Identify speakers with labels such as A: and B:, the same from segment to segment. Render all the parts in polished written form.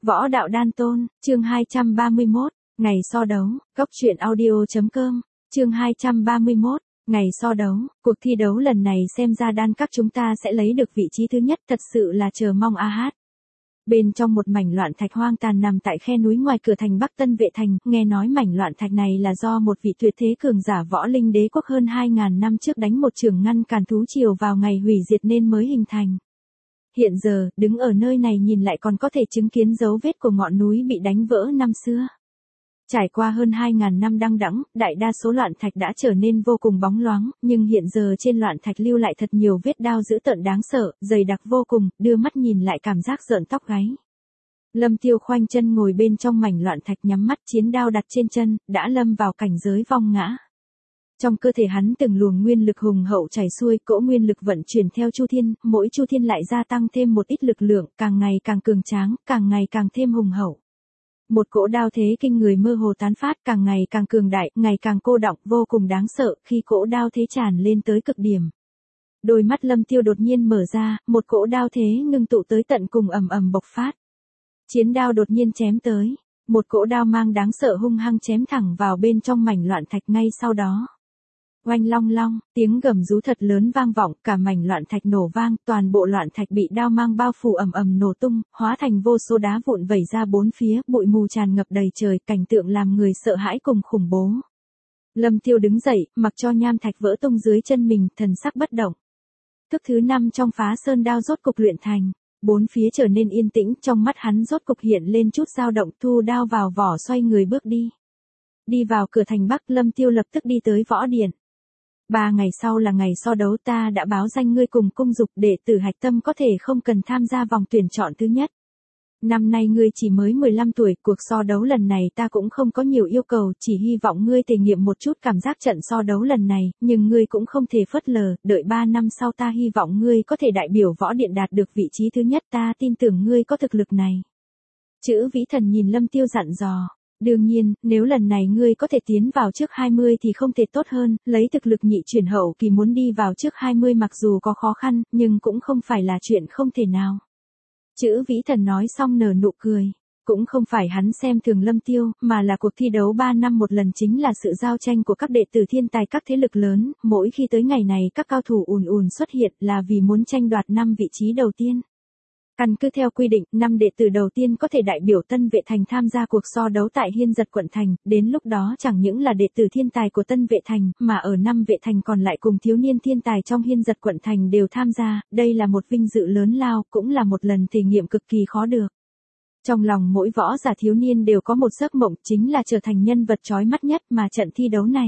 A: Võ đạo đan tôn, chương 231, ngày so đấu, góc truyện audio.com, chương 231, ngày so đấu, cuộc thi đấu lần này xem ra đan các chúng ta sẽ lấy được vị trí thứ nhất, thật sự là chờ mong a hát. Bên trong một mảnh loạn thạch hoang tàn nằm tại khe núi ngoài cửa thành Bắc Tân Vệ Thành, nghe nói mảnh loạn thạch này là do một vị tuyệt thế cường giả võ linh đế quốc hơn 2.000 năm trước đánh một trường ngăn cản thú triều vào ngày hủy diệt nên mới hình thành. Hiện giờ, đứng ở nơi này nhìn lại còn có thể chứng kiến dấu vết của ngọn núi bị đánh vỡ năm xưa. Trải qua hơn 2.000 năm đăng đẵng, đại đa số loạn thạch đã trở nên vô cùng bóng loáng, nhưng hiện giờ trên loạn thạch lưu lại thật nhiều vết đao dữ tợn đáng sợ, dày đặc vô cùng, đưa mắt nhìn lại cảm giác rợn tóc gáy. Lâm Tiêu khoanh chân ngồi bên trong mảnh loạn thạch nhắm mắt, chiến đao đặt trên chân, đã lâm vào cảnh giới vong ngã. Trong cơ thể hắn từng luồng nguyên lực hùng hậu chảy xuôi, cỗ nguyên lực vận chuyển theo chu thiên, mỗi chu thiên lại gia tăng thêm một ít lực lượng, càng ngày càng cường tráng, càng ngày càng thêm hùng hậu. Một cỗ đao thế kinh người mơ hồ tán phát, càng ngày càng cường đại, ngày càng cô đọng, vô cùng đáng sợ, khi cỗ đao thế tràn lên tới cực điểm. Đôi mắt Lâm Tiêu đột nhiên mở ra, một cỗ đao thế ngưng tụ tới tận cùng ầm ầm bộc phát. Chiến đao đột nhiên chém tới, một cỗ đao mang đáng sợ hung hăng chém thẳng vào bên trong mảnh loạn thạch ngay sau đó. Oanh long long, tiếng gầm rú thật lớn vang vọng, cả mảnh loạn thạch nổ vang, toàn bộ loạn thạch bị đao mang bao phủ ầm ầm nổ tung, hóa thành vô số đá vụn vẩy ra bốn phía, bụi mù tràn ngập đầy trời, cảnh tượng làm người sợ hãi cùng khủng bố. Lâm Tiêu đứng dậy, mặc cho nham thạch vỡ tung dưới chân mình, thần sắc bất động. Thức thứ 5 trong Phá Sơn đao rốt cục luyện thành, bốn phía trở nên yên tĩnh, trong mắt hắn rốt cục hiện lên chút dao động, thu đao vào vỏ xoay người bước đi. Đi vào cửa thành Bắc, Lâm Tiêu lập tức đi tới võ điện. 3 ngày sau là ngày so đấu, ta đã báo danh ngươi cùng cung dục, đệ tử hạch tâm có thể không cần tham gia vòng tuyển chọn thứ nhất. Năm nay ngươi chỉ mới 15 tuổi, cuộc so đấu lần này ta cũng không có nhiều yêu cầu, chỉ hy vọng ngươi thể nghiệm một chút cảm giác trận so đấu lần này, nhưng ngươi cũng không thể phớt lờ, đợi 3 năm sau ta hy vọng ngươi có thể đại biểu võ điện đạt được vị trí thứ nhất, ta tin tưởng ngươi có thực lực này. Chữ Vĩ Thần nhìn Lâm Tiêu dặn dò. Đương nhiên, nếu lần này ngươi có thể tiến vào trước 20 thì không thể tốt hơn, lấy thực lực nhị chuyển hậu kỳ muốn đi vào trước 20 mặc dù có khó khăn, nhưng cũng không phải là chuyện không thể nào. Chữ Vĩ Thần nói xong nở nụ cười. Cũng không phải hắn xem thường Lâm Tiêu, mà là cuộc thi đấu 3 năm một lần chính là sự giao tranh của các đệ tử thiên tài các thế lực lớn, mỗi khi tới ngày này các cao thủ ùn ùn xuất hiện là vì muốn tranh đoạt 5 vị trí đầu tiên. Căn cứ theo quy định, 5 đệ tử đầu tiên có thể đại biểu Tân Vệ Thành tham gia cuộc so đấu tại Hiên Giật quận thành, đến lúc đó chẳng những là đệ tử thiên tài của Tân Vệ Thành, mà ở 5 vệ thành còn lại cùng thiếu niên thiên tài trong Hiên Giật quận thành đều tham gia, đây là một vinh dự lớn lao, cũng là một lần thể nghiệm cực kỳ khó được. Trong lòng mỗi võ giả thiếu niên đều có một giấc mộng, chính là trở thành nhân vật chói mắt nhất mà trận thi đấu này.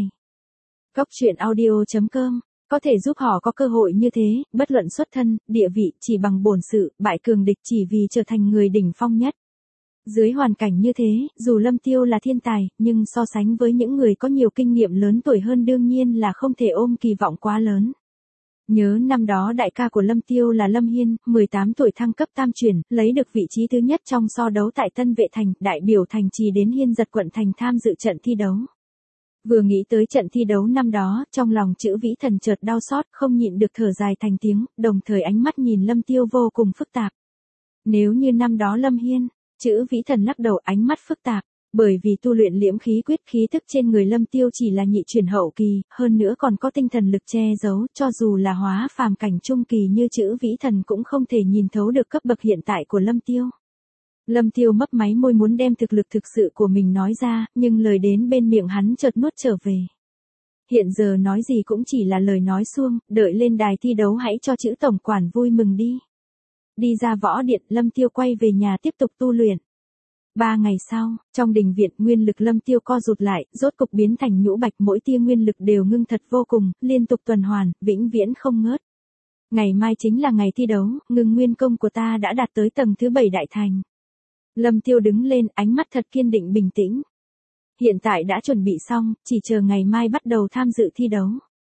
A: Góc truyện audio.com có thể giúp họ có cơ hội như thế, bất luận xuất thân, địa vị, chỉ bằng bổn sự, bại cường địch chỉ vì trở thành người đỉnh phong nhất. Dưới hoàn cảnh như thế, dù Lâm Tiêu là thiên tài, nhưng so sánh với những người có nhiều kinh nghiệm lớn tuổi hơn đương nhiên là không thể ôm kỳ vọng quá lớn. Nhớ năm đó đại ca của Lâm Tiêu là Lâm Hiên, 18 tuổi thăng cấp tam chuyển, lấy được vị trí thứ nhất trong so đấu tại Tân Vệ Thành, đại biểu thành trì đến Hiên Giật quận thành tham dự trận thi đấu. Vừa nghĩ tới trận thi đấu năm đó, trong lòng Chữ Vĩ Thần chợt đau xót, không nhịn được thở dài thành tiếng, đồng thời ánh mắt nhìn Lâm Tiêu vô cùng phức tạp. Nếu như năm đó Lâm Hiên, Chữ Vĩ Thần lắc đầu, ánh mắt phức tạp, bởi vì tu luyện liễm khí quyết, khí thức trên người Lâm Tiêu chỉ là nhị chuyển hậu kỳ, hơn nữa còn có tinh thần lực che giấu, cho dù là hóa phàm cảnh trung kỳ như Chữ Vĩ Thần cũng không thể nhìn thấu được cấp bậc hiện tại của Lâm Tiêu. Lâm Tiêu mấp máy môi muốn đem thực lực thực sự của mình nói ra, nhưng lời đến bên miệng hắn chợt nuốt trở về. Hiện giờ nói gì cũng chỉ là lời nói suông, đợi lên đài thi đấu hãy cho Chữ tổng quản vui mừng đi. Đi ra võ điện, Lâm Tiêu quay về nhà tiếp tục tu luyện. 3 ngày sau, trong đình viện, nguyên lực Lâm Tiêu co rụt lại, rốt cục biến thành nhũ bạch, mỗi tia nguyên lực đều ngưng thật vô cùng, liên tục tuần hoàn, vĩnh viễn không ngớt. Ngày mai chính là ngày thi đấu, ngưng nguyên công của ta đã đạt tới tầng thứ 7 đại thành. Lâm Tiêu đứng lên, ánh mắt thật kiên định bình tĩnh. Hiện tại đã chuẩn bị xong, chỉ chờ ngày mai bắt đầu tham dự thi đấu.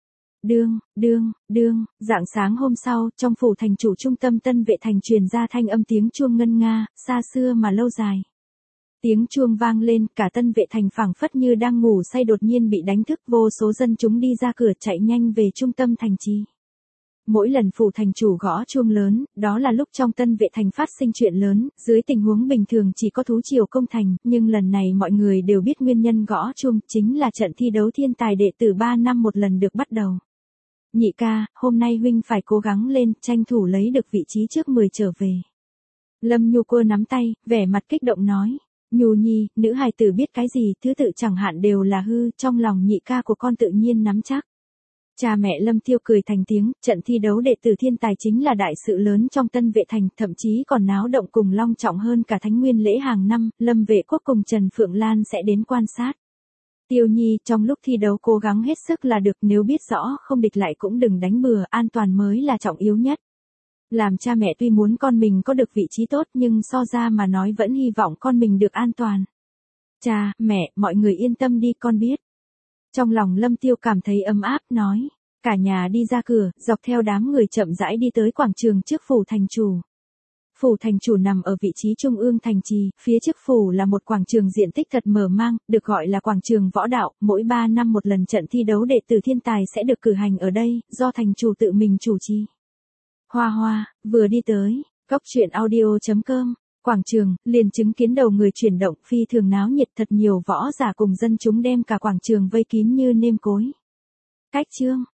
A: Rạng sáng hôm sau, trong phủ thành chủ trung tâm Tân Vệ Thành truyền ra thanh âm tiếng chuông ngân nga, xa xưa mà lâu dài. Tiếng chuông vang lên, cả Tân Vệ Thành phảng phất như đang ngủ say đột nhiên bị đánh thức, vô số dân chúng đi ra cửa chạy nhanh về trung tâm thành trì. Mỗi lần phủ thành chủ gõ chuông lớn, đó là lúc trong Tân Vệ Thành phát sinh chuyện lớn, dưới tình huống bình thường chỉ có thú triều công thành, nhưng lần này mọi người đều biết nguyên nhân gõ chuông, chính là trận thi đấu thiên tài đệ tử 3 năm một lần được bắt đầu. Nhị ca, hôm nay huynh phải cố gắng lên, tranh thủ lấy được vị trí trước 10 trở về. Lâm Nhu Quơ nắm tay, vẻ mặt kích động nói. Nhu Nhi, nữ hài tử biết cái gì, thứ tự chẳng hạn đều là hư, trong lòng nhị ca của con tự nhiên nắm chắc. Cha mẹ Lâm Tiêu cười thành tiếng, trận thi đấu đệ tử thiên tài chính là đại sự lớn trong Tân Vệ Thành, thậm chí còn náo động cùng long trọng hơn cả Thánh Nguyên lễ hàng năm, Lâm Vệ Quốc cùng Trần Phượng Lan sẽ đến quan sát. Tiêu Nhi, trong lúc thi đấu cố gắng hết sức là được, nếu biết rõ không địch lại cũng đừng đánh bừa, an toàn mới là trọng yếu nhất. Làm cha mẹ tuy muốn con mình có được vị trí tốt nhưng so ra mà nói vẫn hy vọng con mình được an toàn. Cha, mẹ, mọi người yên tâm đi, con biết. Trong lòng Lâm Tiêu cảm thấy ấm áp, nói. Cả nhà đi ra cửa, dọc theo đám người chậm rãi đi tới quảng trường trước phủ thành chủ. Phủ thành chủ nằm ở vị trí trung ương thành trì, phía trước phủ là một quảng trường diện tích thật mở mang, được gọi là quảng trường võ đạo, mỗi 3 năm một lần trận thi đấu đệ tử thiên tài sẽ được cử hành ở đây, do thành chủ tự mình chủ trì. Hoa Hoa, vừa đi tới, góc truyện audio.com, quảng trường, liền chứng kiến đầu người chuyển động phi thường náo nhiệt, thật nhiều võ giả cùng dân chúng đem cả quảng trường vây kín như nêm cối. Cách chương